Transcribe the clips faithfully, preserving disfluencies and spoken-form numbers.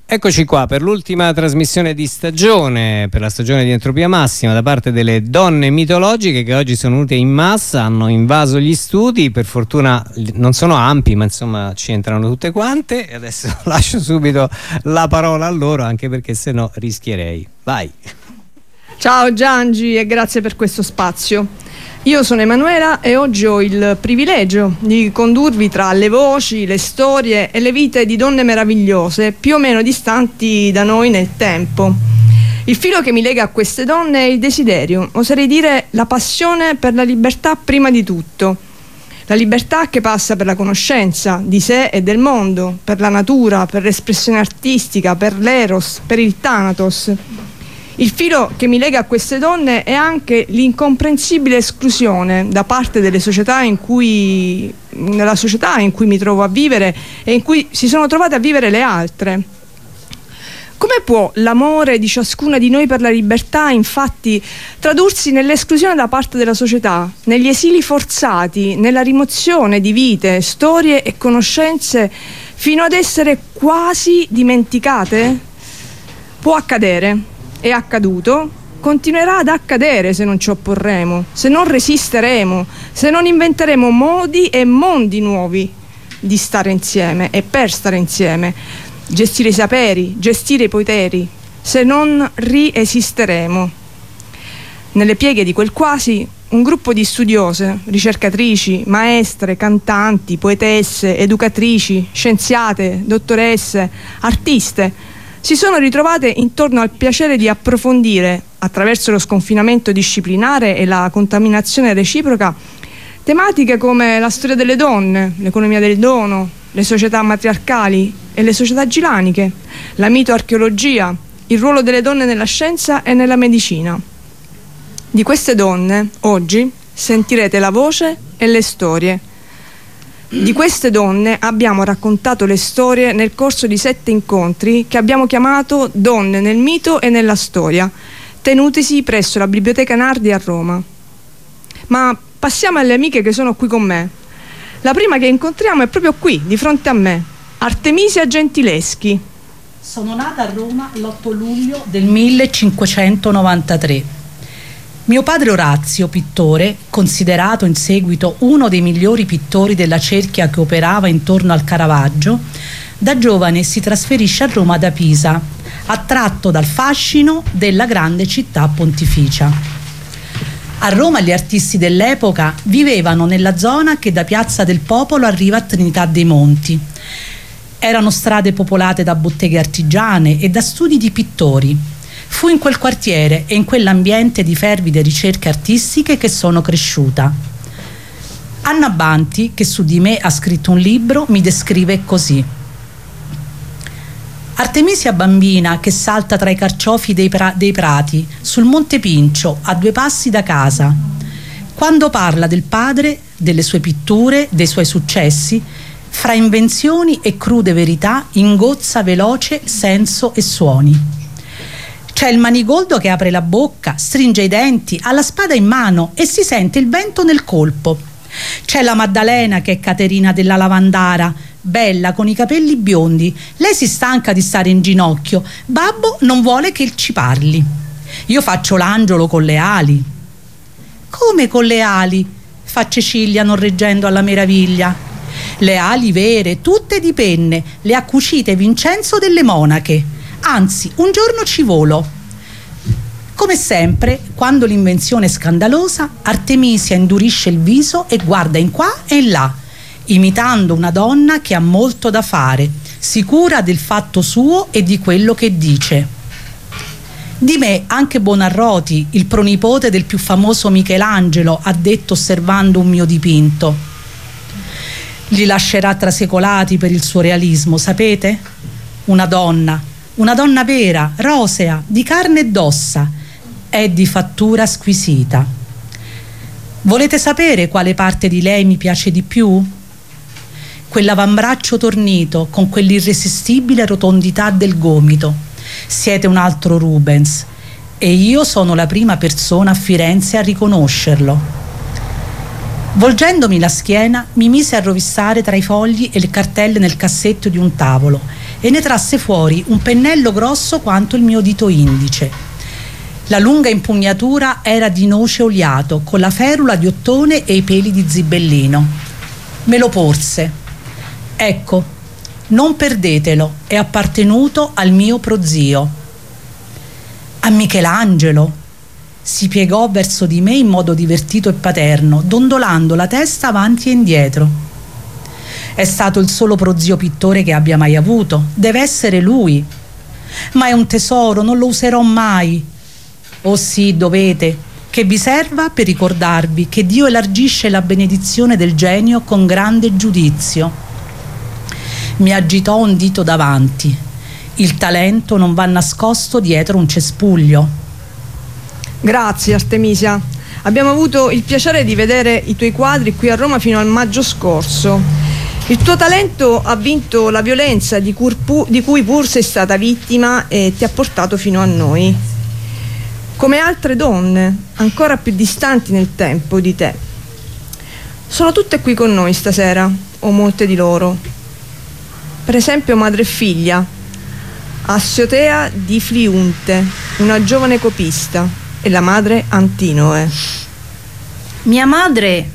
Eccoci qua per l'ultima trasmissione di stagione, per la stagione di Entropia Massima, da parte delle donne mitologiche che oggi sono venute in massa, hanno invaso gli studi. Per fortuna non sono ampi, ma insomma ci entrano tutte quante, e adesso lascio subito la parola a loro, anche perché sennò rischierei. Vai. Ciao Giangi e grazie per questo spazio. Io sono Emanuela e oggi ho il privilegio di condurvi tra le voci, le storie e le vite di donne meravigliose, più o meno distanti da noi nel tempo. Il filo che mi lega a queste donne è il desiderio, oserei dire la passione per la libertà prima di tutto. La libertà che passa per la conoscenza di sé e del mondo, per la natura, per l'espressione artistica, per l'eros, per il thanatos. Il filo che mi lega a queste donne è anche l'incomprensibile esclusione da parte delle società in cui, nella società in cui mi trovo a vivere e in cui si sono trovate a vivere le altre. Come può l'amore di ciascuna di noi per la libertà, infatti, tradursi nell'esclusione da parte della società, negli esili forzati, nella rimozione di vite, storie e conoscenze fino ad essere quasi dimenticate? Può accadere. È accaduto, continuerà ad accadere se non ci opporremo, se non resisteremo, se non inventeremo modi e mondi nuovi di stare insieme e per stare insieme, gestire i saperi, gestire i poteri, se non riesisteremo. Nelle pieghe di quel quasi, un gruppo di studiose, ricercatrici, maestre, cantanti, poetesse, educatrici, scienziate, dottoresse, artiste, si sono ritrovate intorno al piacere di approfondire, attraverso lo sconfinamento disciplinare e la contaminazione reciproca, tematiche come la storia delle donne, l'economia del dono, le società matriarcali e le società gilaniche, la mitoarcheologia, il ruolo delle donne nella scienza e nella medicina. Di queste donne, oggi, sentirete la voce e le storie. Di queste donne abbiamo raccontato le storie nel corso di sette incontri che abbiamo chiamato Donne nel mito e nella storia, tenutisi presso la Biblioteca Nardi a Roma. Ma passiamo alle amiche che sono qui con me. La prima che incontriamo è proprio qui, di fronte a me, Artemisia Gentileschi. Sono nata a Roma l'otto luglio del millecinquecentonovantatré. Mio padre Orazio, pittore, considerato in seguito uno dei migliori pittori della cerchia che operava intorno al Caravaggio, da giovane si trasferisce a Roma da Pisa, attratto dal fascino della grande città pontificia. A Roma gli artisti dell'epoca vivevano nella zona che da Piazza del Popolo arriva a Trinità dei Monti. Erano strade popolate da botteghe artigiane e da studi di pittori. Fu in quel quartiere e in quell'ambiente di fervide ricerche artistiche che sono cresciuta. Anna Banti, che su di me ha scritto un libro, mi descrive così: Artemisia bambina che salta tra i carciofi dei, pra- dei prati, sul Monte Pincio, a due passi da casa. Quando parla del padre, delle sue pitture, dei suoi successi, fra invenzioni e crude verità ingozza veloce senso e suoni. C'è il manigoldo che apre la bocca, stringe i denti, ha la spada in mano e si sente il vento nel colpo. C'è la Maddalena che è Caterina della Lavandara, bella con i capelli biondi. Lei si stanca di stare in ginocchio. Babbo non vuole che ci parli. Io faccio l'angelo con le ali. Come con le ali? Fa Cecilia non reggendo alla meraviglia. Le ali vere, tutte di penne, le ha cucite Vincenzo delle Monache. Anzi, un giorno ci volo. Come sempre, quando l'invenzione è scandalosa, Artemisia indurisce il viso e guarda in qua e in là, imitando una donna che ha molto da fare, sicura del fatto suo e di quello che dice. Di me anche Buonarroti, il pronipote del più famoso Michelangelo, ha detto osservando un mio dipinto. Li lascerà trasecolati per il suo realismo, sapete? Una donna. Una donna vera, rosea, di carne ed ossa, è di fattura squisita. Volete sapere quale parte di lei mi piace di più? Quell'avambraccio tornito con quell'irresistibile rotondità del gomito. Siete un altro Rubens e io sono la prima persona a Firenze a riconoscerlo. Volgendomi la schiena, mi mise a rovistare tra i fogli e le cartelle nel cassetto di un tavolo e ne trasse fuori un pennello grosso quanto il mio dito indice. La lunga impugnatura era di noce oliato, con la ferula di ottone e i peli di zibellino. Me lo porse. Ecco, non perdetelo, è appartenuto al mio prozio. A Michelangelo? Si piegò verso di me in modo divertito e paterno, dondolando la testa avanti e indietro. È stato il solo prozio pittore che abbia mai avuto. Deve essere lui. Ma è un tesoro, non lo userò mai. Oh sì, dovete, che vi serva per ricordarvi che Dio elargisce la benedizione del genio con grande giudizio. Mi agitò un dito davanti. Il talento non va nascosto dietro un cespuglio. Grazie Artemisia, abbiamo avuto il piacere di vedere i tuoi quadri qui a Roma fino al maggio scorso. Il tuo talento ha vinto la violenza di cui, pu- di cui pur sei stata vittima e ti ha portato fino a noi. Come altre donne, ancora più distanti nel tempo di te. Sono tutte qui con noi stasera, o molte di loro. Per esempio madre e figlia, Assiotea di Fliunte, una giovane copista, e la madre Antinoe. Mia madre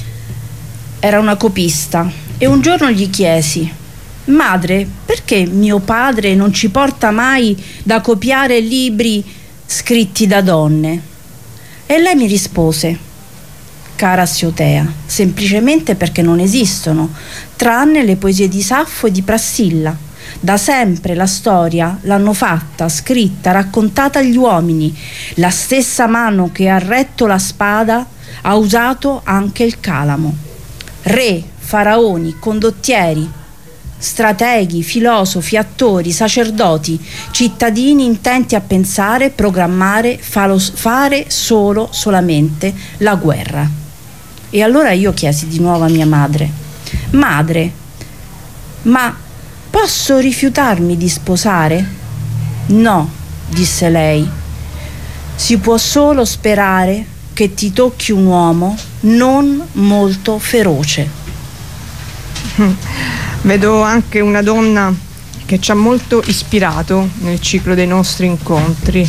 era una copista e un giorno gli chiesi: madre, perché mio padre non ci porta mai da copiare libri scritti da donne? E lei mi rispose: cara Assiotea, semplicemente perché non esistono, tranne le poesie di Saffo e di Prassilla. Da sempre la storia l'hanno fatta, scritta, raccontata agli uomini. La stessa mano che ha retto la spada ha usato anche il calamo. Re, faraoni, condottieri, strateghi, filosofi, attori, sacerdoti, cittadini intenti a pensare, programmare, falo, fare solo, solamente la guerra. E allora io chiesi di nuovo a mia madre: madre, ma posso rifiutarmi di sposare? No, disse lei. Si può solo sperare che ti tocchi un uomo non molto feroce. Vedo anche una donna che ci ha molto ispirato nel ciclo dei nostri incontri.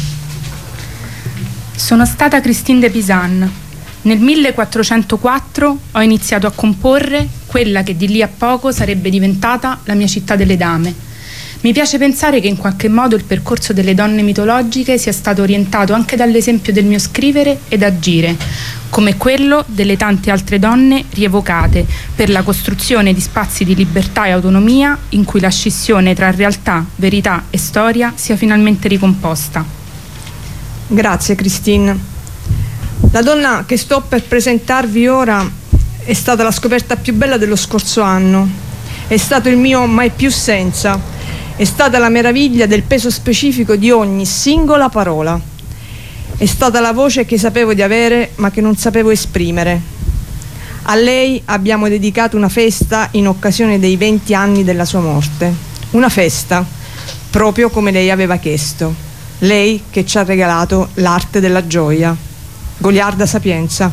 Sono stata Christine de Pisan. Nel millequattrocentoquattro ho iniziato a comporre quella che di lì a poco sarebbe diventata la mia città delle dame. Mi piace pensare che in qualche modo il percorso delle donne mitologiche sia stato orientato anche dall'esempio del mio scrivere ed agire, come quello delle tante altre donne rievocate per la costruzione di spazi di libertà e autonomia in cui la scissione tra realtà, verità e storia sia finalmente ricomposta. Grazie Christine. La donna che sto per presentarvi ora è stata la scoperta più bella dello scorso anno. È stato il mio mai più senza. È stata la meraviglia del peso specifico di ogni singola parola. È stata la voce che sapevo di avere ma che non sapevo esprimere. A lei abbiamo dedicato una festa in occasione dei venti anni della sua morte. Una festa, proprio come lei aveva chiesto. Lei che ci ha regalato l'arte della gioia. Goliarda Sapienza.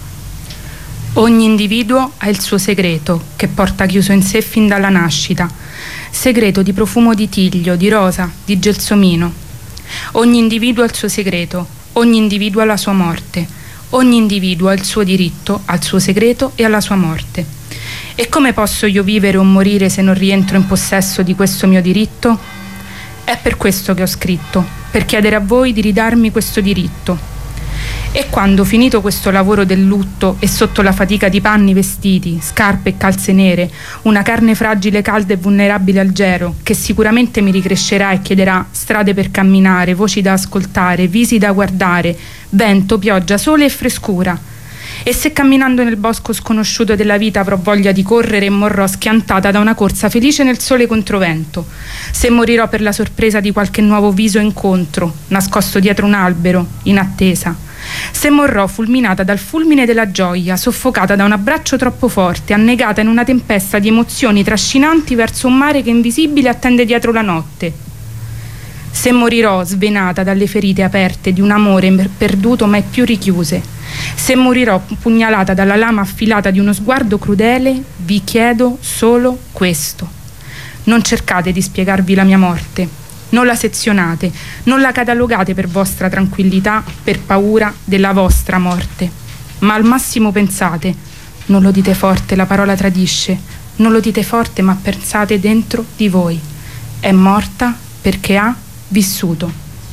Ogni individuo ha il suo segreto, che porta chiuso in sé fin dalla nascita. Segreto di profumo di tiglio, di rosa, di gelsomino. Ogni individuo ha il suo segreto, ogni individuo ha la sua morte. Ogni individuo ha il suo diritto al suo segreto e alla sua morte. E come posso io vivere o morire se non rientro in possesso di questo mio diritto? È per questo che ho scritto, per chiedere a voi di ridarmi questo diritto. E quando, finito questo lavoro del lutto e sotto la fatica di panni, vestiti, scarpe e calze nere, una carne fragile, calda e vulnerabile al gelo, che sicuramente mi ricrescerà e chiederà strade per camminare, voci da ascoltare, visi da guardare, vento, pioggia, sole e frescura. E se camminando nel bosco sconosciuto della vita avrò voglia di correre e morrò schiantata da una corsa felice nel sole controvento, se morirò per la sorpresa di qualche nuovo viso incontro, nascosto dietro un albero, in attesa, se morrò fulminata dal fulmine della gioia, soffocata da un abbraccio troppo forte, annegata in una tempesta di emozioni trascinanti verso un mare che invisibile attende dietro la notte, se morirò svenata dalle ferite aperte di un amore perduto mai più richiuse, se morirò pugnalata dalla lama affilata di uno sguardo crudele, vi chiedo solo questo: Non cercate di spiegarvi la mia morte, non la sezionate, non la catalogate per vostra tranquillità, per paura della vostra morte, ma al massimo pensate, non lo dite forte, la parola tradisce, non lo dite forte ma pensate dentro di voi, è morta perché ha vissuto.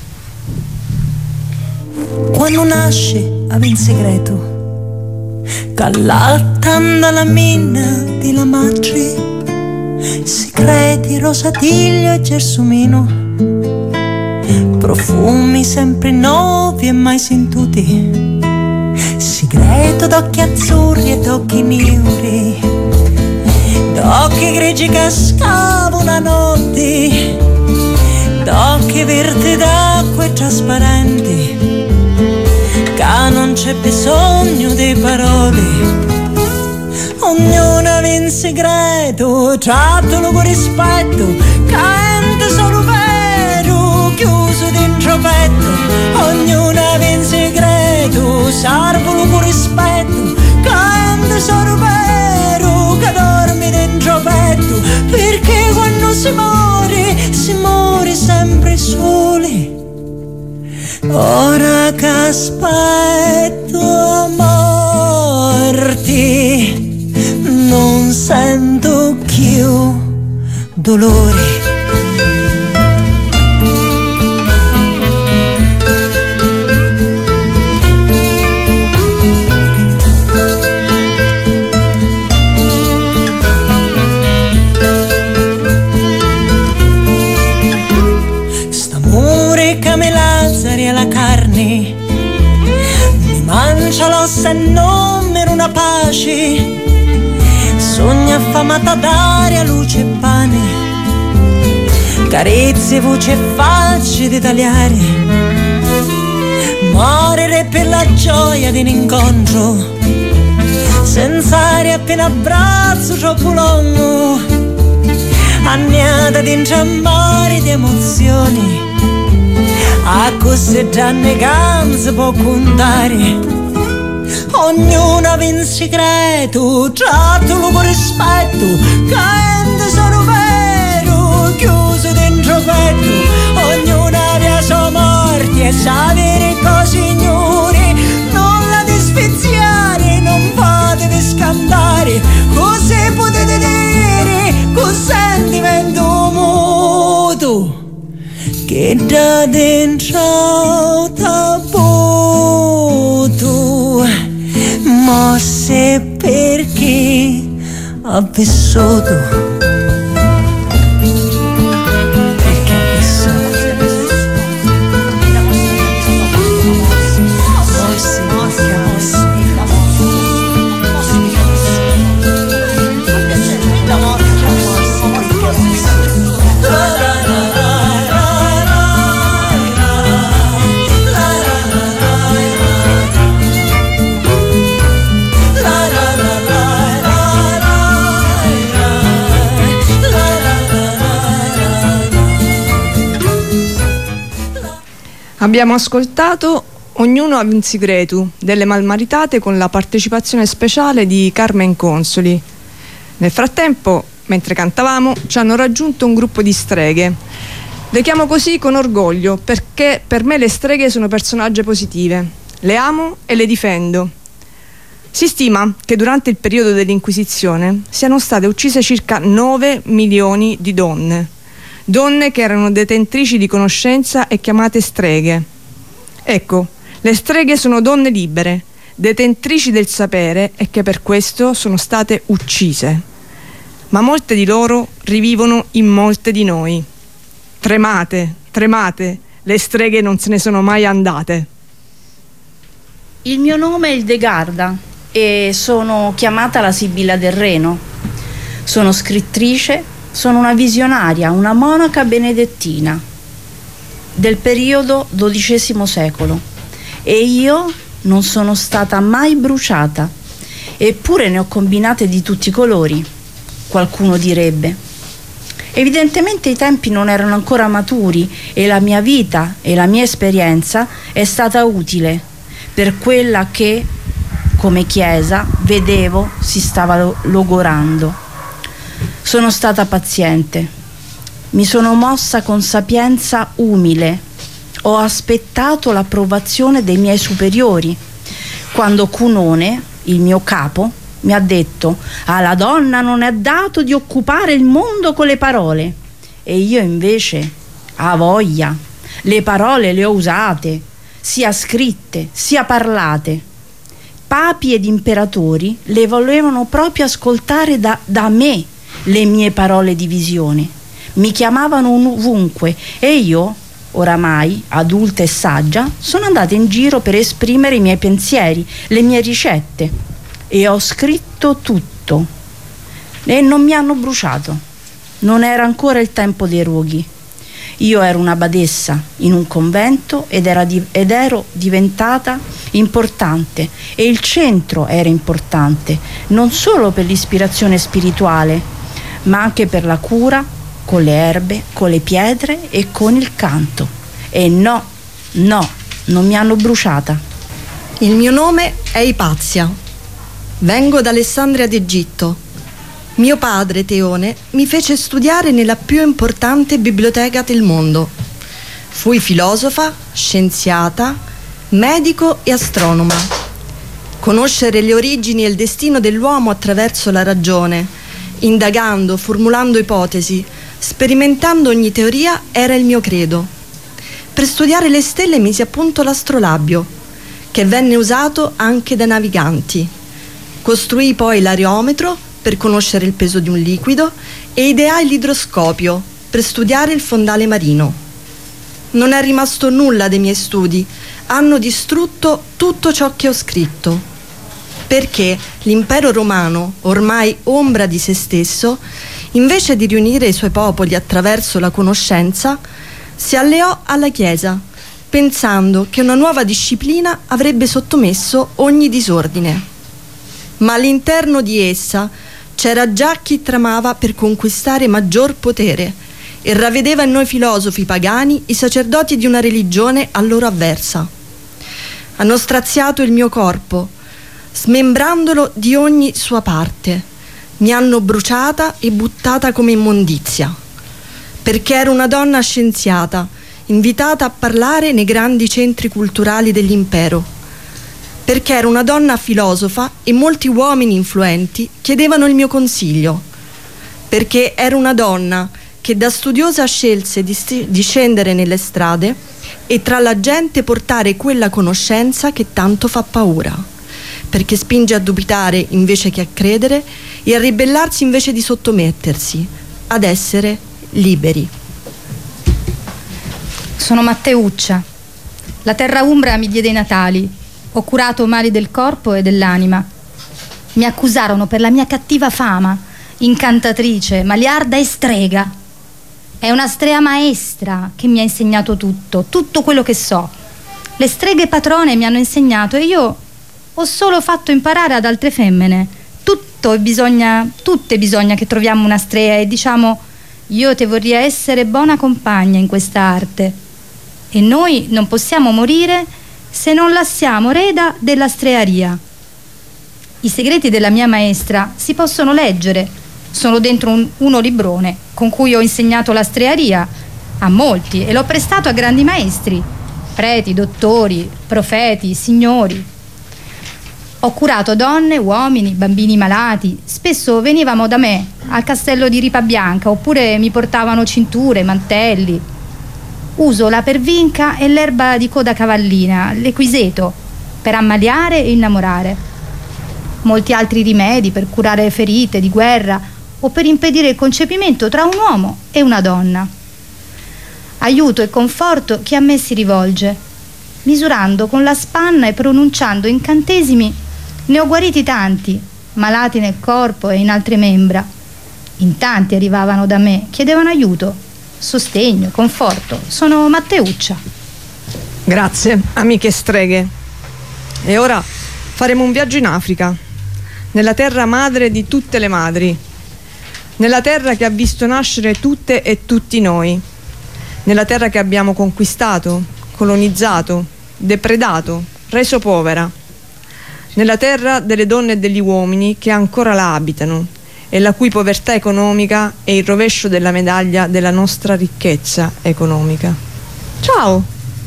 Quando nasce ave in segreto, callattando la minna di la madre, segreti, rosatiglio e gelsomino, profumi sempre nuovi e mai sentuti, segreto d'occhi azzurri e d'occhi neri, d'occhi grigi che scavano la notte, d'occhi verdi d'acqua e trasparenti, che non c'è bisogno di parole. Ognuno in segreto, trattalo con rispetto, canta solo vero, chiuso dentro petto. Ognuno in segreto, salvalo con rispetto, canta solo vero, che dormi dentro petto. Perché quando si muore, si muore sempre soli. Ora che aspetto morti, non sento più dolore. St'amore che me lazzari alla carne, mi mangia l'ossa e non mi una pace. Sogno affamata d'aria, luce e pane, carezze, voce e facce di tagliare. Morire per la gioia di un incontro, senza aria appena abbraccio troppo lungo, annata di ingiammari di emozioni, a cose già neganze può contare. Ognuno in segreto, trattalo con rispetto, canta solo vero, chiuso dentro petto. Ognuno ha sua morte e sa avere cose ignore, non la dispeziare, non fatevi scandare. Cos'è potete dire, col sentimento muto, che da dentro t'avuto. Mosse perché ha vissuto. Abbiamo ascoltato Ognuno ha un segreto delle Malmaritate con la partecipazione speciale di Carmen Consoli. Nel frattempo, mentre cantavamo, ci hanno raggiunto un gruppo di streghe. Le chiamo così con orgoglio perché per me le streghe sono personaggi positive. Le amo e le difendo. Si stima che durante il periodo dell'Inquisizione siano state uccise circa nove milioni di donne. Donne che erano detentrici di conoscenza e chiamate streghe. Ecco, le streghe sono donne libere, detentrici del sapere e che per questo sono state uccise. Ma molte di loro rivivono in molte di noi. Tremate, tremate, le streghe non se ne sono mai andate. Il mio nome è Ildegarda e sono chiamata la Sibilla del Reno. Sono scrittrice, sono una visionaria, una monaca benedettina del periodo dodicesimo secolo e io non sono stata mai bruciata, eppure ne ho combinate di tutti i colori, qualcuno direbbe. Evidentemente i tempi non erano ancora maturi e la mia vita e la mia esperienza è stata utile per quella che, come Chiesa, vedevo si stava logorando. Sono stata paziente, Mi sono mossa con sapienza umile. Ho aspettato l'approvazione dei miei superiori. Quando Cunone, il mio capo, mi ha detto: alla donna non è dato di occupare il mondo con le parole. E io invece, a voglia, le parole le ho usate, sia scritte sia parlate. Papi ed imperatori le volevano proprio ascoltare da, da me le mie parole di visione. Mi chiamavano ovunque e io, oramai adulta e saggia, sono andata in giro per esprimere i miei pensieri, le mie ricette, e ho scritto tutto. E non mi hanno bruciato. Non era ancora il tempo dei roghi. Io ero una badessa in un convento ed, era di, ed ero diventata importante, e il centro era importante non solo per l'ispirazione spirituale, ma anche per la cura con le erbe, con le pietre e con il canto. E no, no, non mi hanno bruciata. Il mio nome è Ipazia. Vengo da Alessandria d'Egitto. Mio padre, Teone, mi fece studiare nella più importante biblioteca del mondo. Fui filosofa, scienziata, medico e astronoma. Conoscere le origini e il destino dell'uomo attraverso la ragione, indagando, formulando ipotesi, sperimentando ogni teoria, era il mio credo. Per studiare le stelle misi a punto l'astrolabio, che venne usato anche dai naviganti. Costruì poi l'areometro per conoscere il peso di un liquido e ideai l'idroscopio per studiare il fondale marino. Non è rimasto nulla dei miei studi, hanno distrutto tutto ciò che ho scritto, perché l'impero romano, ormai ombra di se stesso, invece di riunire i suoi popoli attraverso la conoscenza, si alleò alla Chiesa, pensando che una nuova disciplina avrebbe sottomesso ogni disordine. Ma all'interno di essa c'era già chi tramava per conquistare maggior potere e ravvedeva in noi filosofi pagani i sacerdoti di una religione a loro avversa. Hanno straziato il mio corpo, smembrandolo di ogni sua parte. Mi hanno bruciata e buttata come immondizia, perché ero una donna scienziata, invitata a parlare nei grandi centri culturali dell'impero. Perché ero una donna filosofa e molti uomini influenti chiedevano il mio consiglio. Perché ero una donna che da studiosa scelse di, st- di scendere nelle strade e tra la gente portare quella conoscenza che tanto fa paura. Perché spinge a dubitare invece che a credere e a ribellarsi invece di sottomettersi, ad essere liberi. Sono Matteuccia. La terra umbra mi diede i natali. Ho curato mali del corpo e dell'anima. Mi accusarono per la mia cattiva fama, incantatrice, maliarda e strega. È una strea maestra che mi ha insegnato tutto, tutto quello che so. Le streghe patrone mi hanno insegnato e io ho solo fatto imparare ad altre femmine. Tutto bisogna, tutte bisogna che troviamo una strea e diciamo: io te vorrei essere buona compagna in questa arte. E noi non possiamo morire se non lasciamo reda della strearia. I segreti della mia maestra si possono leggere, sono dentro un, uno librone con cui ho insegnato la strearia a molti e l'ho prestato a grandi maestri, preti, dottori, profeti, signori. Ho curato donne, uomini, bambini malati. Spesso venivano da me al castello di Ripabianca oppure mi portavano cinture, mantelli. Uso la pervinca e l'erba di coda cavallina, l'equiseto, per ammaliare e innamorare. Molti altri rimedi per curare ferite di guerra o per impedire il concepimento tra un uomo e una donna. Aiuto e conforto chi a me si rivolge. Misurando con la spanna e pronunciando incantesimi, ne ho guariti tanti, malati nel corpo e in altre membra. In tanti arrivavano da me, chiedevano aiuto, sostegno, conforto. Sono Matteuccia. Grazie, amiche streghe. E ora faremo un viaggio in Africa, nella terra madre di tutte le madri, nella terra che ha visto nascere tutte e tutti noi, nella terra che abbiamo conquistato, colonizzato, depredato, reso povera, nella terra delle donne e degli uomini che ancora la abitano e la cui povertà economica è il rovescio della medaglia della nostra ricchezza economica. Ciao!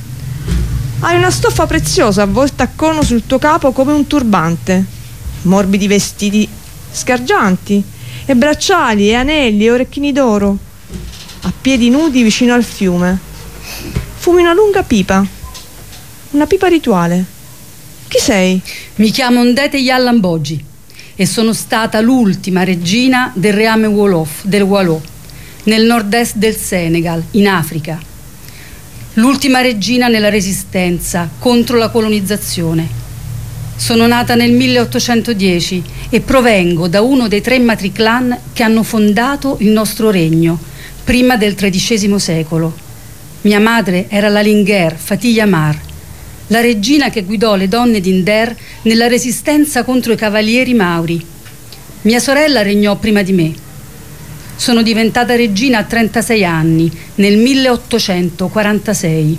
Hai una stoffa preziosa avvolta a cono sul tuo capo come un turbante, morbidi vestiti sgargianti, e bracciali e anelli e orecchini d'oro, a piedi nudi vicino al fiume. Fumi una lunga pipa, una pipa rituale. Chi sei? Mi chiamo Ndete Yallambogi e sono stata l'ultima regina del reame Wolof del Wallo, nel nord-est del Senegal, in Africa. L'ultima regina nella resistenza contro la colonizzazione. Sono nata nel milleottocentodieci e provengo da uno dei tre matriclan che hanno fondato il nostro regno, prima del tredicesimo secolo. Mia madre era la Linguère Fatih Amar, la regina che guidò le donne di Nder nella resistenza contro i cavalieri mauri. Mia sorella regnò prima di me. Sono diventata regina a trentasei anni, nel milleottocentoquarantasei.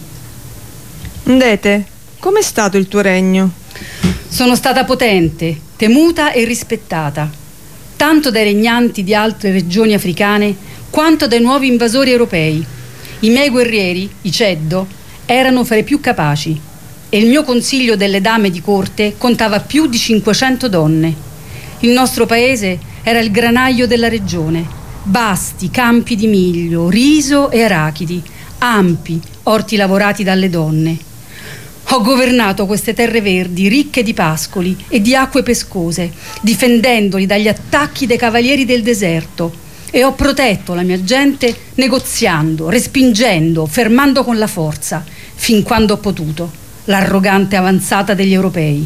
Ndete, com'è stato il tuo regno? Sono stata potente, temuta e rispettata, tanto dai regnanti di altre regioni africane quanto dai nuovi invasori europei. I miei guerrieri, i Ceddo, erano fra i più capaci e il mio consiglio delle dame di corte contava più di cinquecento donne. Il nostro paese era il granaio della regione: vasti campi di miglio, riso e arachidi, ampi orti lavorati dalle donne. Ho governato queste terre verdi ricche di pascoli e di acque pescose, difendendoli dagli attacchi dei cavalieri del deserto, e ho protetto la mia gente negoziando, respingendo, fermando con la forza, fin quando ho potuto, l'arrogante avanzata degli europei.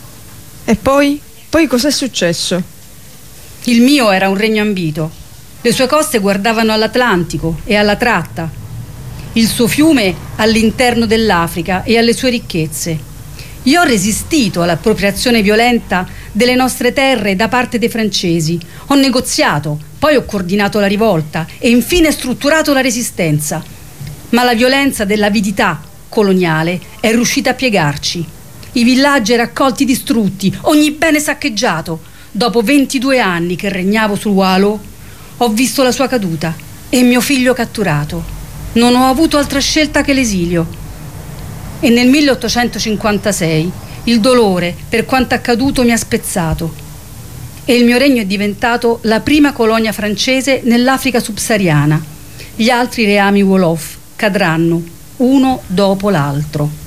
E poi? Poi cos'è successo? Il mio era un regno ambito. Le sue coste guardavano all'Atlantico e alla tratta, il suo fiume all'interno dell'Africa e alle sue ricchezze. Io ho resistito all'appropriazione violenta delle nostre terre da parte dei francesi, ho negoziato, poi ho coordinato la rivolta e infine strutturato la resistenza. Ma la violenza dell'avidità coloniale è riuscita a piegarci. I villaggi e raccolti distrutti, ogni bene saccheggiato. Dopo ventidue anni che regnavo sul Wallo, ho visto la sua caduta e mio figlio catturato. Non ho avuto altra scelta che l'esilio. E nel milleottocentocinquantasei il dolore per quanto accaduto mi ha spezzato e il mio regno è diventato la prima colonia francese nell'Africa subsahariana. Gli altri reami Wolof cadranno uno dopo l'altro.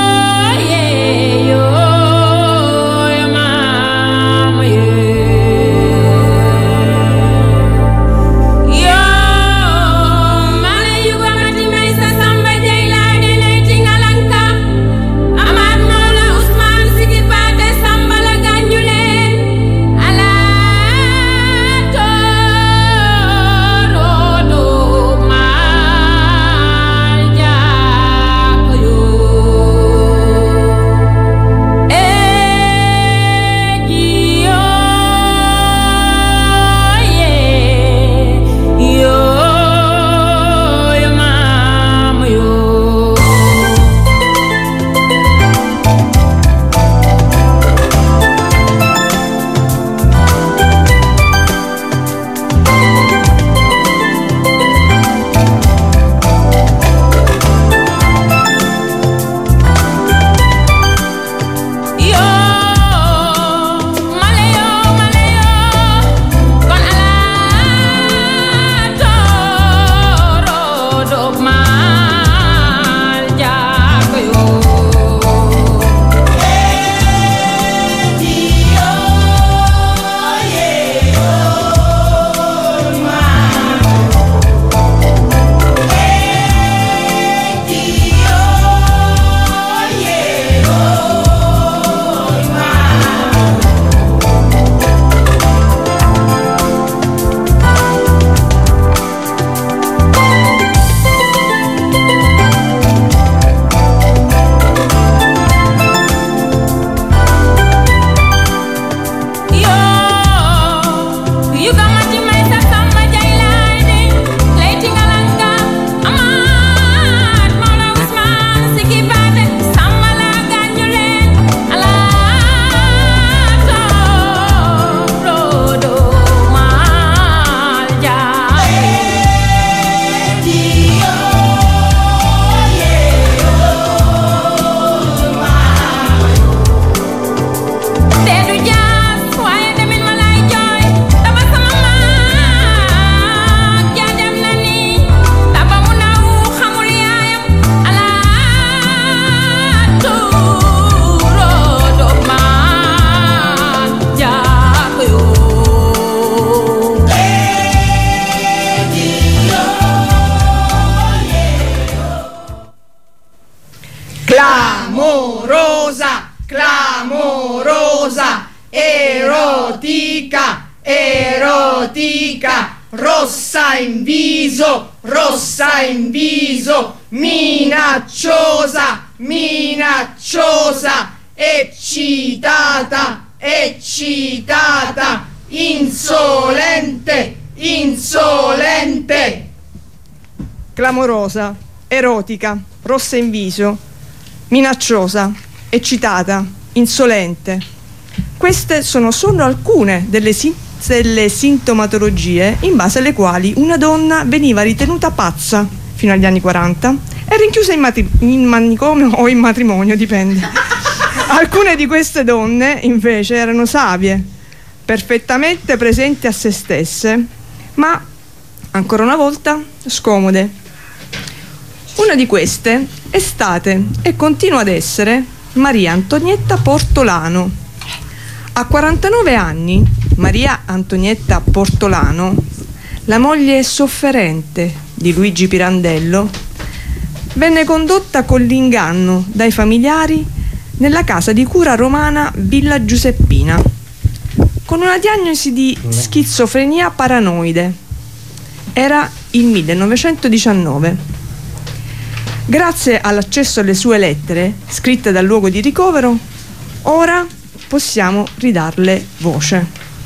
Yeah. minacciosa, erotica, erotica, rossa in viso, rossa in viso, minacciosa, minacciosa, eccitata, eccitata, insolente, insolente. Clamorosa, erotica, rossa in viso, minacciosa, eccitata, insolente. Queste sono solo alcune delle, sin- delle sintomatologie in base alle quali una donna veniva ritenuta pazza fino agli anni quaranta e rinchiusa in, matri- in manicomio o in matrimonio, dipende. Alcune di queste donne invece erano savie, perfettamente presenti a se stesse, ma ancora una volta scomode. Una di queste è stata e continua ad essere Maria Antonietta Portolano. A quarantanove anni, Maria Antonietta Portolano, la moglie sofferente di Luigi Pirandello, venne condotta con l'inganno dai familiari nella casa di cura romana Villa Giuseppina, con una diagnosi di schizofrenia paranoide. Era il millenovecentodiciannove. Grazie all'accesso alle sue lettere, scritte dal luogo di ricovero, ora possiamo ridarle voce.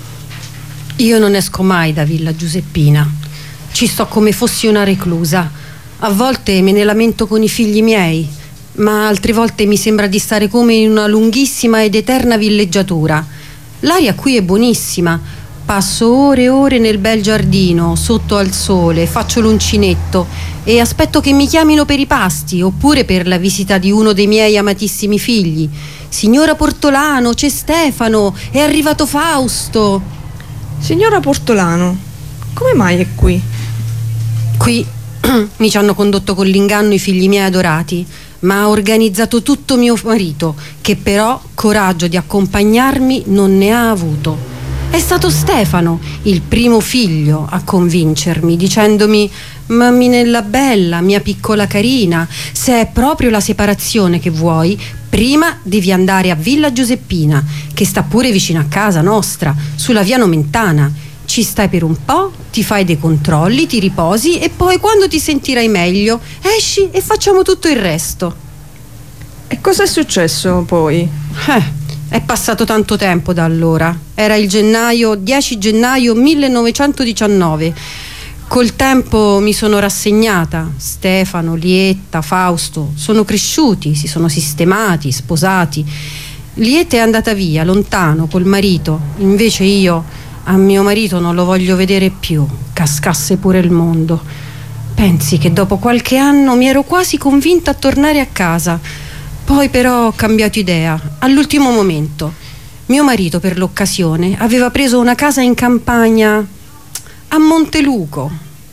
Io non esco mai da Villa Giuseppina. Ci sto come fossi una reclusa. A volte me ne lamento con i figli miei, ma altre volte mi sembra di stare come in una lunghissima ed eterna villeggiatura. L'aria qui è buonissima. Passo ore e ore nel bel giardino, sotto al sole, faccio l'uncinetto e aspetto che mi chiamino per i pasti oppure per la visita di uno dei miei amatissimi figli. Signora Portolano, c'è Stefano, è arrivato Fausto. Signora Portolano, come mai è qui? Qui mi ci hanno condotto con l'inganno i figli miei adorati, ma ha organizzato tutto mio marito, che però coraggio di accompagnarmi non ne ha avuto. È stato Stefano, il primo figlio, a convincermi, dicendomi: mamminella bella, mia piccola carina, se è proprio la separazione che vuoi, prima devi andare a Villa Giuseppina, che sta pure vicino a casa nostra, sulla via Nomentana. Ci stai per un po', ti fai dei controlli, ti riposi e poi quando ti sentirai meglio esci e facciamo tutto il resto. E cosa è successo poi? Eh... È passato tanto tempo da allora. Era il gennaio, dieci gennaio millenovecentodiciannove. Col tempo mi sono rassegnata. Stefano, Lietta, Fausto sono cresciuti, si sono sistemati, sposati. Lietta è andata via, lontano, col marito. Invece io a mio marito non lo voglio vedere più, cascasse pure il mondo. Pensi che dopo qualche anno mi ero quasi convinta a tornare a casa. Poi però ho cambiato idea, all'ultimo momento. Mio marito per l'occasione aveva preso una casa in campagna a Monteluco.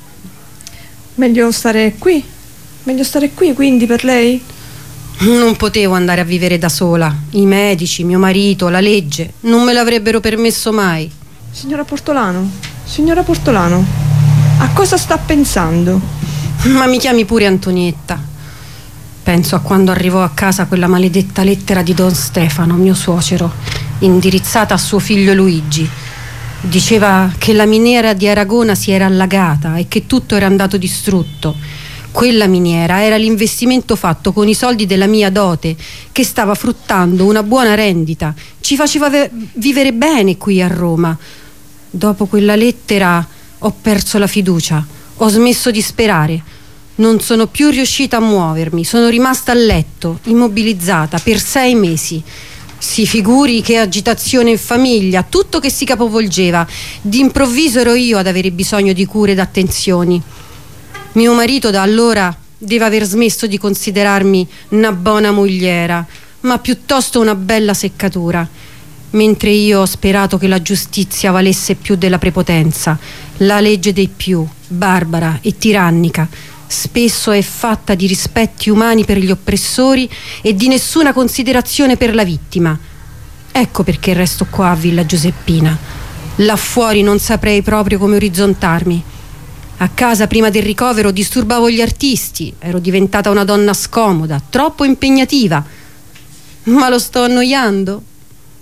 Meglio stare qui? Meglio stare qui quindi per lei? Non potevo andare a vivere da sola. I medici, mio marito, la legge non me l'avrebbero permesso mai. Signora Portolano, signora Portolano, a cosa sta pensando? Ma mi chiami pure Antonietta. Penso a quando arrivò a casa quella maledetta lettera di Don Stefano, mio suocero, indirizzata a suo figlio Luigi. Diceva che la miniera di Aragona si era allagata e che tutto era andato distrutto. Quella miniera era l'investimento fatto con i soldi della mia dote, che stava fruttando una buona rendita. Ci faceva ve- vivere bene qui a Roma. Dopo quella lettera ho perso la fiducia, ho smesso di sperare. Non sono più riuscita a muovermi, sono rimasta a letto, immobilizzata, per sei mesi. Si figuri che agitazione in famiglia, tutto che si capovolgeva. D'improvviso ero io ad avere bisogno di cure ed attenzioni. Mio marito da allora deve aver smesso di considerarmi una buona mogliera, ma piuttosto una bella seccatura. Mentre io ho sperato che la giustizia valesse più della prepotenza, la legge dei più, barbara e tirannica, spesso è fatta di rispetti umani per gli oppressori e di nessuna considerazione per la vittima. Ecco perché resto qua a Villa Giuseppina. Là fuori non saprei proprio come orizzontarmi. A casa prima del ricovero disturbavo gli artisti, ero diventata una donna scomoda, troppo impegnativa. Ma lo sto annoiando? No,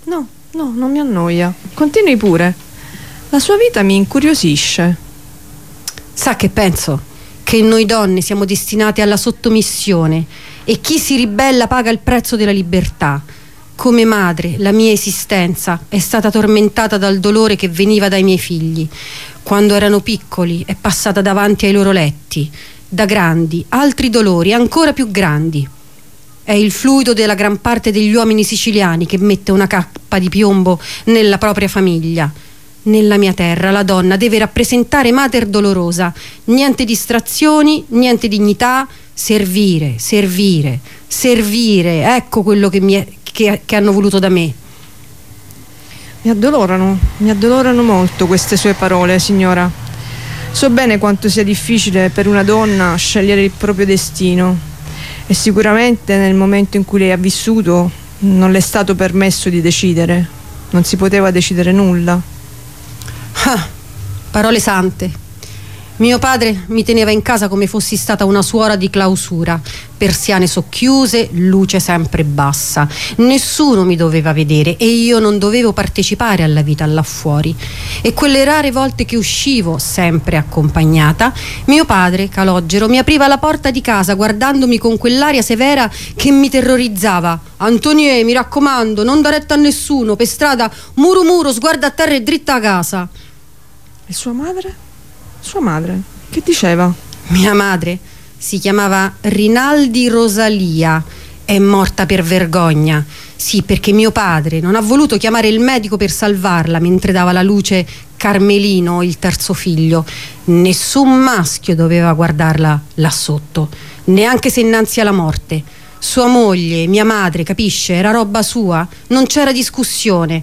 No, non mi annoia. Continui pure. La sua vita mi incuriosisce. Sa che penso? Che noi donne siamo destinate alla sottomissione e chi si ribella paga il prezzo della libertà. Come madre, la mia esistenza è stata tormentata dal dolore che veniva dai miei figli. Quando erano piccoli è passata davanti ai loro letti. Da grandi, altri dolori ancora più grandi. È il fluido della gran parte degli uomini siciliani che mette una cappa di piombo nella propria famiglia. Nella mia terra la donna deve rappresentare mater dolorosa. Niente distrazioni, niente dignità. Servire, servire, servire. Ecco quello che mi è... Che, che hanno voluto da me. Mi addolorano, mi addolorano molto queste sue parole, signora. So bene quanto sia difficile per una donna scegliere il proprio destino e sicuramente nel momento in cui lei ha vissuto non le è stato permesso di decidere, non si poteva decidere nulla. Ah, parole sante. Mio padre mi teneva in casa come fossi stata una suora di clausura, persiane socchiuse, luce sempre bassa. Nessuno mi doveva vedere e io non dovevo partecipare alla vita là fuori. E quelle rare volte che uscivo, sempre accompagnata, mio padre, calogero, mi apriva la porta di casa guardandomi con quell'aria severa che mi terrorizzava. Antonie, mi raccomando, non dar retta a nessuno, per strada muro muro, sguarda a terra e dritta a casa. E sua madre? Sua madre? Che diceva? Mia madre si chiamava Rinaldi Rosalia. È morta per vergogna. Sì, perché mio padre non ha voluto chiamare il medico per salvarla mentre dava alla luce Carmelino, il terzo figlio. Nessun maschio doveva guardarla là sotto, neanche se innanzi alla morte. Sua moglie, mia madre, capisce? Era roba sua, non c'era discussione.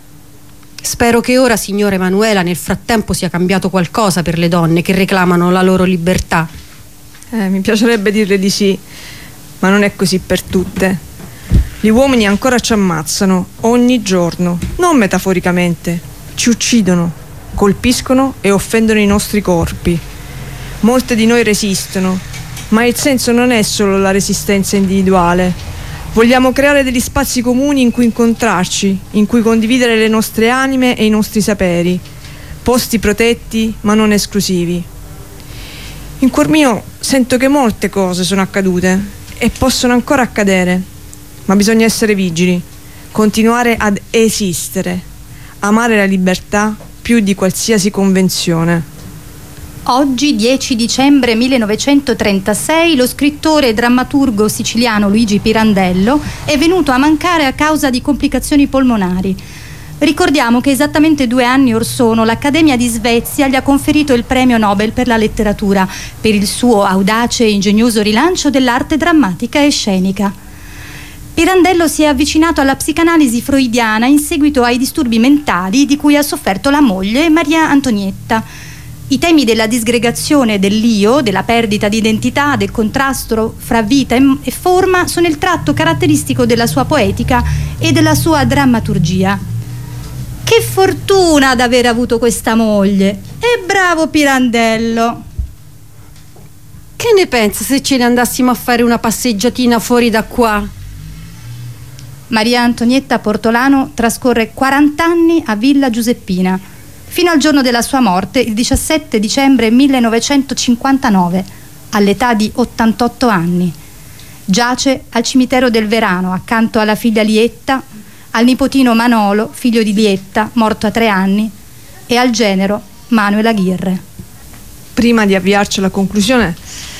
Spero che ora, signora Emanuela, nel frattempo sia cambiato qualcosa per le donne che reclamano la loro libertà. Eh, mi piacerebbe dirle di sì, ma non è così per tutte. Gli uomini ancora ci ammazzano, ogni giorno, non metaforicamente. Ci uccidono, colpiscono e offendono i nostri corpi. Molte di noi resistono, ma il senso non è solo la resistenza individuale. Vogliamo creare degli spazi comuni in cui incontrarci, in cui condividere le nostre anime e i nostri saperi, posti protetti ma non esclusivi. In cuor mio sento che molte cose sono accadute e possono ancora accadere, ma bisogna essere vigili, continuare ad esistere, amare la libertà più di qualsiasi convenzione. Oggi, dieci dicembre millenovecentotrentasei, lo scrittore e drammaturgo siciliano Luigi Pirandello è venuto a mancare a causa di complicazioni polmonari. Ricordiamo che esattamente due anni or sono l'Accademia di Svezia gli ha conferito il premio Nobel per la letteratura per il suo audace e ingegnoso rilancio dell'arte drammatica e scenica. Pirandello si è avvicinato alla psicanalisi freudiana in seguito ai disturbi mentali di cui ha sofferto la moglie Maria Antonietta. I temi della disgregazione dell'io, della perdita di identità, del contrasto fra vita e forma sono il tratto caratteristico della sua poetica e della sua drammaturgia. Che fortuna ad aver avuto questa moglie! E bravo Pirandello! Che ne pensa se ce ne andassimo a fare una passeggiatina fuori da qua? Maria Antonietta Portolano trascorre quaranta anni a Villa Giuseppina, fino al giorno della sua morte, il diciassette dicembre millenovecentocinquantanove, all'età di ottantotto anni. Giace al cimitero del Verano, accanto alla figlia Lietta, al nipotino Manolo, figlio di Lietta, morto a tre anni, e al genero Manuel Aguirre. Prima di avviarci alla conclusione,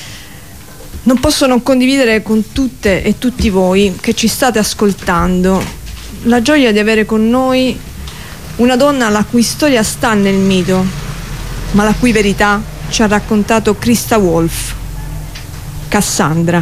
non posso non condividere con tutte e tutti voi che ci state ascoltando la gioia di avere con noi una donna la cui storia sta nel mito, ma la cui verità ci ha raccontato Christa Wolf, Cassandra.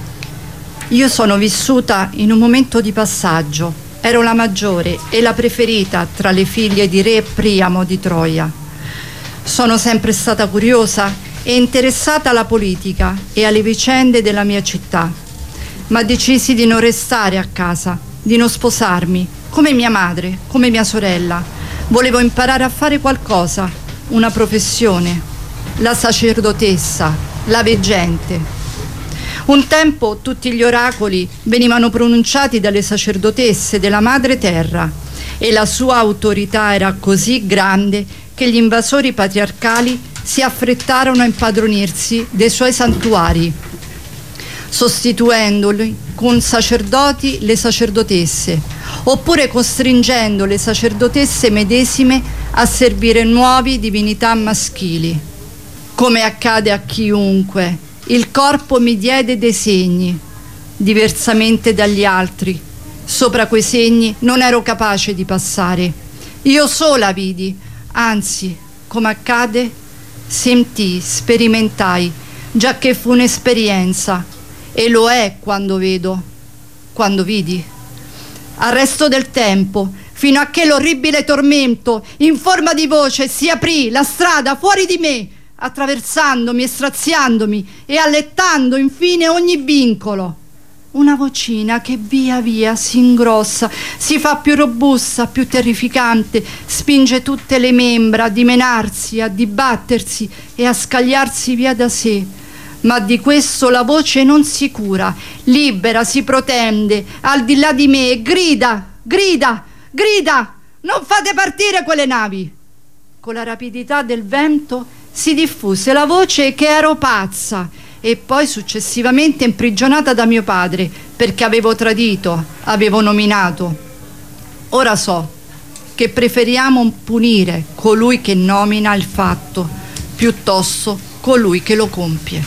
Io sono vissuta in un momento di passaggio. Ero la maggiore e la preferita tra le figlie di re Priamo di Troia. Sono sempre stata curiosa e interessata alla politica e alle vicende della mia città, ma decisi di non restare a casa, di non sposarmi, come mia madre, come mia sorella. Volevo imparare a fare qualcosa, una professione, la sacerdotessa, la veggente. Un tempo tutti gli oracoli venivano pronunciati dalle sacerdotesse della madre terra e la sua autorità era così grande che gli invasori patriarcali si affrettarono a impadronirsi dei suoi santuari, sostituendoli con sacerdoti le sacerdotesse, oppure costringendo le sacerdotesse medesime a servire nuovi divinità maschili. Come accade a chiunque, il corpo mi diede dei segni, diversamente dagli altri. Sopra quei segni non ero capace di passare. Io sola vidi, anzi, come accade, sentii, sperimentai, giacché fu un'esperienza, e lo è quando vedo, quando vidi. Al resto del tempo, fino a che l'orribile tormento in forma di voce si aprì la strada fuori di me, attraversandomi e straziandomi e allettando infine ogni vincolo. Una vocina che via via si ingrossa, si fa più robusta, più terrificante, spinge tutte le membra a dimenarsi, a dibattersi e a scagliarsi via da sé. Ma di questo la voce non si cura, libera, si protende al di là di me e grida, grida, grida: non fate partire quelle navi! Con la rapidità del vento si diffuse la voce che ero pazza, e poi successivamente imprigionata da mio padre perché avevo tradito, avevo nominato. Ora so che preferiamo punire colui che nomina il fatto piuttosto colui che lo compie.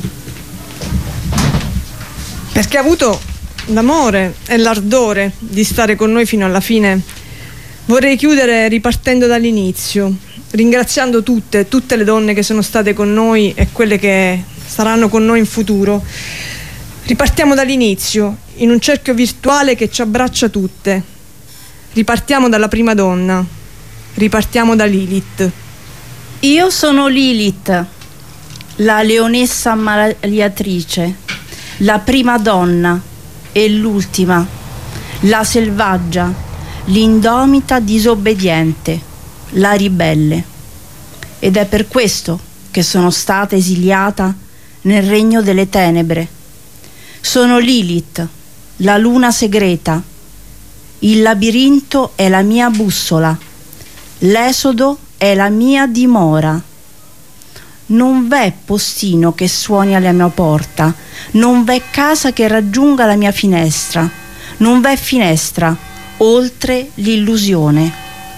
Perché ha avuto l'amore e l'ardore di stare con noi fino alla fine, vorrei chiudere ripartendo dall'inizio, ringraziando tutte, tutte le donne che sono state con noi e quelle che saranno con noi in futuro. Ripartiamo dall'inizio, in un cerchio virtuale che ci abbraccia tutte. Ripartiamo dalla prima donna, ripartiamo da Lilith. Io sono Lilith, la leonessa ammaliatrice, la prima donna e l'ultima, la selvaggia, l'indomita disobbediente, la ribelle. Ed è per questo che sono stata esiliata nel regno delle tenebre. Sono Lilith, la luna segreta. Il labirinto è la mia bussola, l'esodo è la mia dimora. Non v'è postino che suoni alla mia porta, non v'è casa che raggiunga la mia finestra, non v'è finestra oltre l'illusione.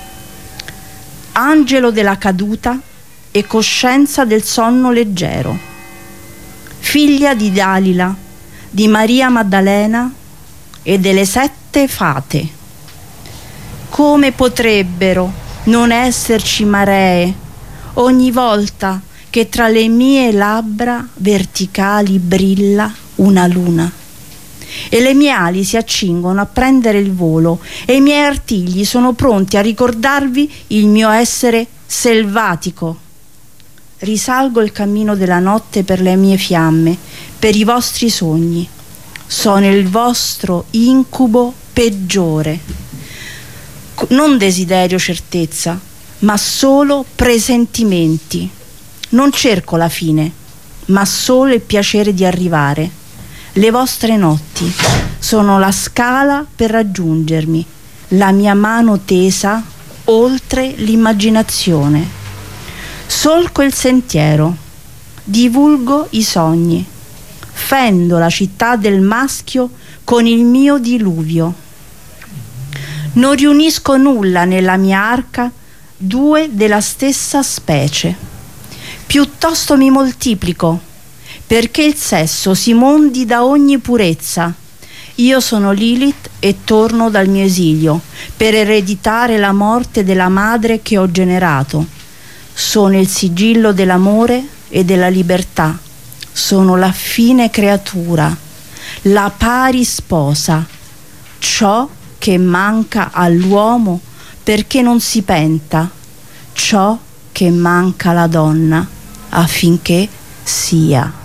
Angelo della caduta e coscienza del sonno leggero, figlia di Dalila, di Maria Maddalena e delle sette fate. Come potrebbero non esserci maree ogni volta che tra le mie labbra verticali brilla una luna e le mie ali si accingono a prendere il volo e i miei artigli sono pronti a ricordarvi il mio essere selvatico. Risalgo il cammino della notte per le mie fiamme, per i vostri sogni. Sono il vostro incubo peggiore. Non desiderio certezza, ma solo presentimenti. Non cerco la fine, ma solo il piacere di arrivare. Le vostre notti sono la scala per raggiungermi, la mia mano tesa oltre l'immaginazione. Solco il sentiero, divulgo i sogni, fendo la città del maschio con il mio diluvio. Non riunisco nulla nella mia arca due della stessa specie. Piuttosto mi moltiplico, perché il sesso si mondi da ogni purezza. Io sono Lilith e torno dal mio esilio per ereditare la morte della madre che ho generato. Sono il sigillo dell'amore e della libertà. Sono la fine creatura, la pari sposa, ciò che manca all'uomo perché non si penta, ciò che manca alla donna affinché sia.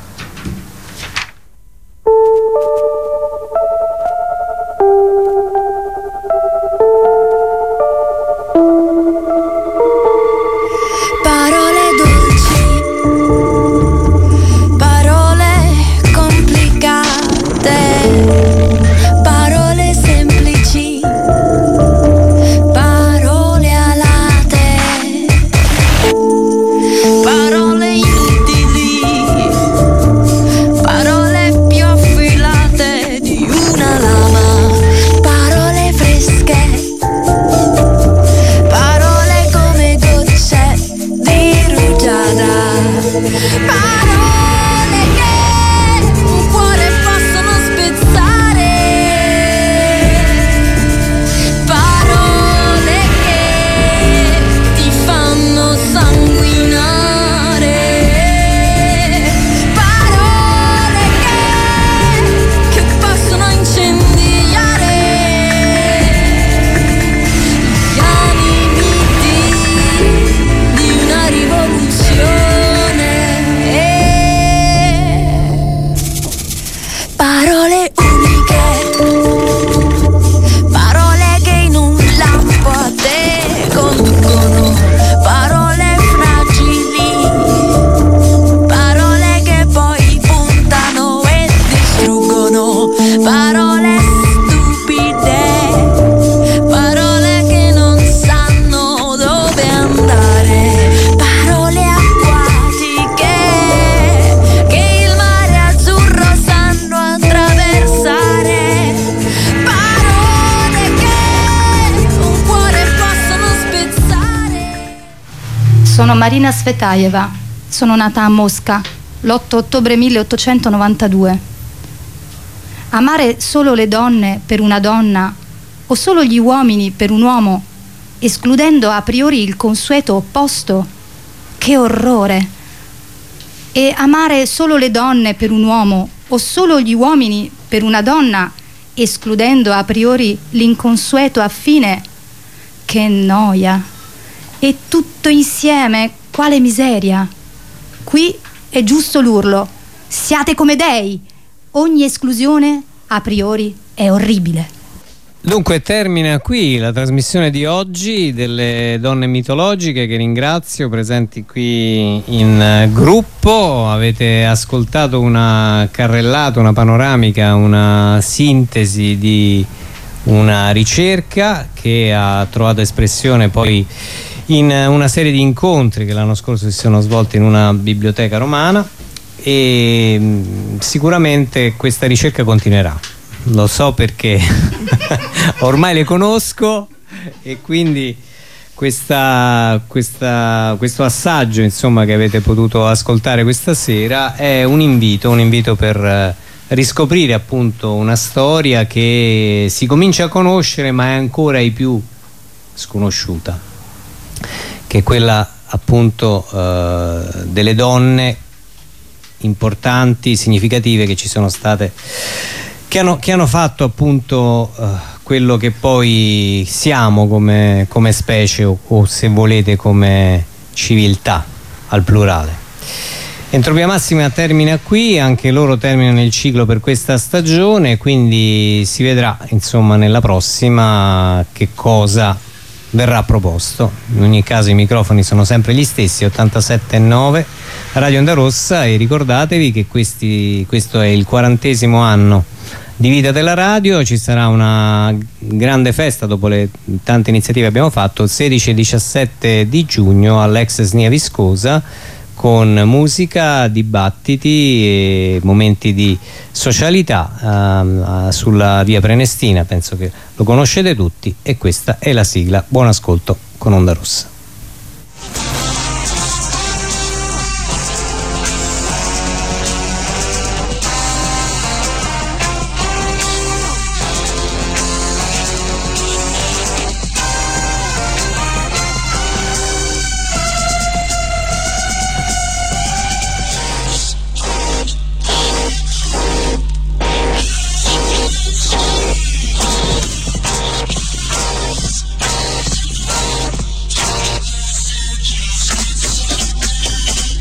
Parole Sono Marina Svetaeva, sono nata a Mosca l'otto ottobre milleottocentonovantadue. Amare solo le donne per una donna o solo gli uomini per un uomo, escludendo a priori il consueto opposto, che orrore! E amare solo le donne per un uomo o solo gli uomini per una donna, escludendo a priori l'inconsueto affine, che noia! E tutto insieme, quale miseria! Qui è giusto l'urlo: siate come dei! Ogni esclusione a priori è orribile. Dunque termina qui la trasmissione di oggi delle donne mitologiche, che ringrazio, presenti qui in gruppo. Avete ascoltato una carrellata, una panoramica, una sintesi di una ricerca che ha trovato espressione poi in una serie di incontri che l'anno scorso si sono svolti in una biblioteca romana, e sicuramente questa ricerca continuerà. Lo so perché ormai le conosco, e quindi questa, questa, questo assaggio, insomma, che avete potuto ascoltare questa sera è un invito, un invito per riscoprire appunto una storia che si comincia a conoscere ma è ancora ai più sconosciuta, che è quella appunto eh, delle donne importanti, significative, che ci sono state, che hanno, che hanno fatto appunto uh, quello che poi siamo come, come specie, o, o se volete come civiltà al plurale. Entropia Massima termina qui, anche loro terminano il ciclo per questa stagione, quindi si vedrà insomma nella prossima che cosa verrà proposto. In ogni caso i microfoni sono sempre gli stessi, ottantasette e nove Radio Onda Rossa, e ricordatevi che questi, questo è il quarantesimo anno di vita della radio. Ci sarà una grande festa dopo le tante iniziative che abbiamo fatto il sedici e diciassette di giugno all'ex S N I A Viscosa, con musica, dibattiti e momenti di socialità uh, sulla via Prenestina. Penso che lo conoscete tutti, e questa è la sigla. Buon ascolto con Onda Rossa.